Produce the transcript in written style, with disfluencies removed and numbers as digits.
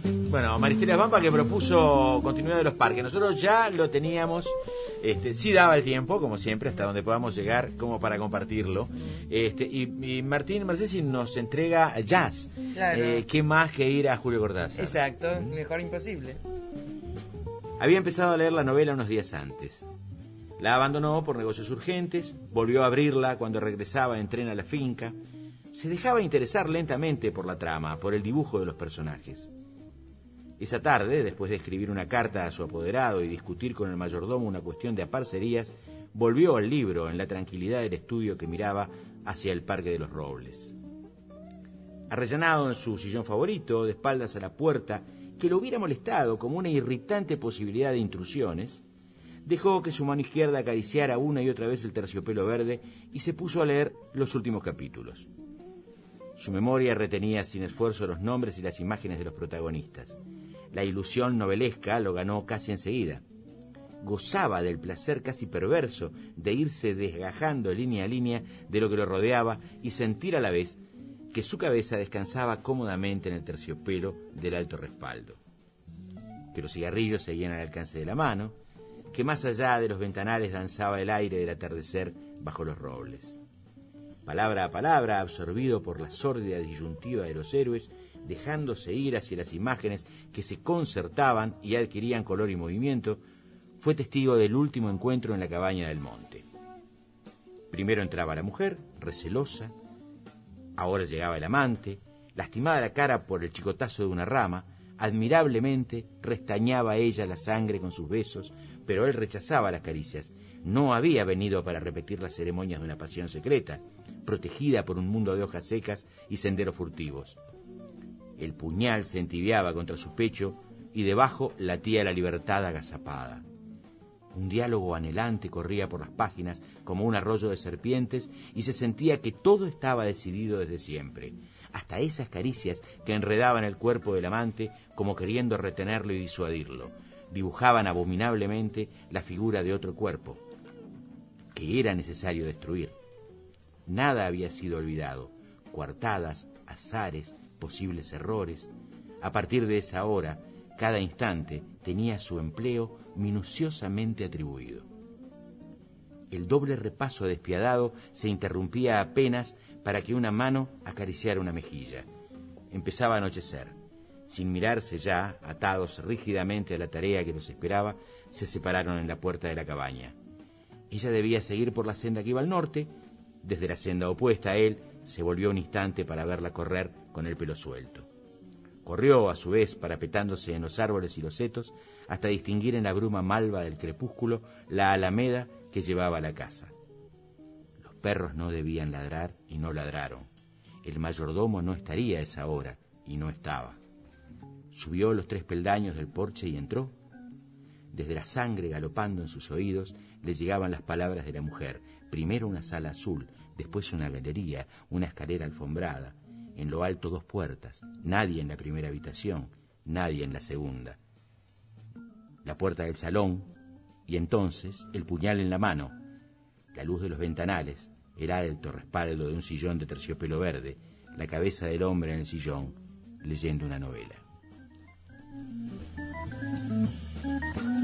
Bueno, Marisela Pampa, que propuso continuidad de los parques. Nosotros ya lo teníamos, sí daba el tiempo, como siempre, hasta donde podamos llegar, como para compartirlo. Y Martín Marcesi nos entrega jazz. Claro. ¿Qué más que ir a Julio Cortázar? Exacto, mejor imposible. Había empezado a leer la novela unos días antes. La abandonó por negocios urgentes, volvió a abrirla cuando regresaba en tren a la finca. Se dejaba interesar lentamente por la trama, por el dibujo de los personajes. Esa tarde, después de escribir una carta a su apoderado y discutir con el mayordomo una cuestión de aparcerías, volvió al libro en la tranquilidad del estudio que miraba hacia el Parque de los Robles. Arrellanado en su sillón favorito, de espaldas a la puerta, que lo hubiera molestado como una irritante posibilidad de intrusiones, dejó que su mano izquierda acariciara una y otra vez el terciopelo verde y se puso a leer los últimos capítulos. Su memoria retenía sin esfuerzo los nombres y las imágenes de los protagonistas. La ilusión novelesca lo ganó casi enseguida. Gozaba del placer casi perverso de irse desgajando línea a línea de lo que lo rodeaba y sentir a la vez que su cabeza descansaba cómodamente en el terciopelo del alto respaldo. Que los cigarrillos seguían al alcance de la mano, que más allá de los ventanales danzaba el aire del atardecer bajo los robles. Palabra a palabra, absorbido por la sórdida disyuntiva de los héroes, dejándose ir hacia las imágenes que se concertaban y adquirían color y movimiento, fue testigo del último encuentro en la cabaña del monte. Primero entraba la mujer, recelosa, ahora llegaba el amante, lastimada la cara por el chicotazo de una rama, admirablemente restañaba ella la sangre con sus besos, pero él rechazaba las caricias. No había venido para repetir las ceremonias de una pasión secreta, protegida por un mundo de hojas secas y senderos furtivos. El puñal se entibiaba contra su pecho y debajo latía la libertad agazapada. Un diálogo anhelante corría por las páginas como un arroyo de serpientes y se sentía que todo estaba decidido desde siempre. Hasta esas caricias que enredaban el cuerpo del amante como queriendo retenerlo y disuadirlo, dibujaban abominablemente la figura de otro cuerpo, que era necesario destruir. Nada había sido olvidado, coartadas, azares, posibles errores. A partir de esa hora, cada instante tenía su empleo minuciosamente atribuido. El doble repaso despiadado se interrumpía apenas para que una mano acariciara una mejilla. Empezaba a anochecer. Sin mirarse ya, atados rígidamente a la tarea que los esperaba, se separaron en la puerta de la cabaña. Ella debía seguir por la senda que iba al norte. Desde la senda opuesta a él, se volvió un instante para verla correr con el pelo suelto. Corrió, a su vez, parapetándose en los árboles y los setos, hasta distinguir en la bruma malva del crepúsculo la alameda que llevaba a la casa. Los perros no debían ladrar y no ladraron. El mayordomo no estaría a esa hora y no estaba. Subió los 3 peldaños del porche y entró. Desde la sangre galopando en sus oídos le llegaban las palabras de la mujer. Primero una sala azul, después una galería, una escalera alfombrada. En lo alto 2 puertas, nadie en la primera habitación, nadie en la segunda. La puerta del salón, y entonces el puñal en la mano. La luz de los ventanales, el alto respaldo de un sillón de terciopelo verde, la cabeza del hombre en el sillón, leyendo una novela.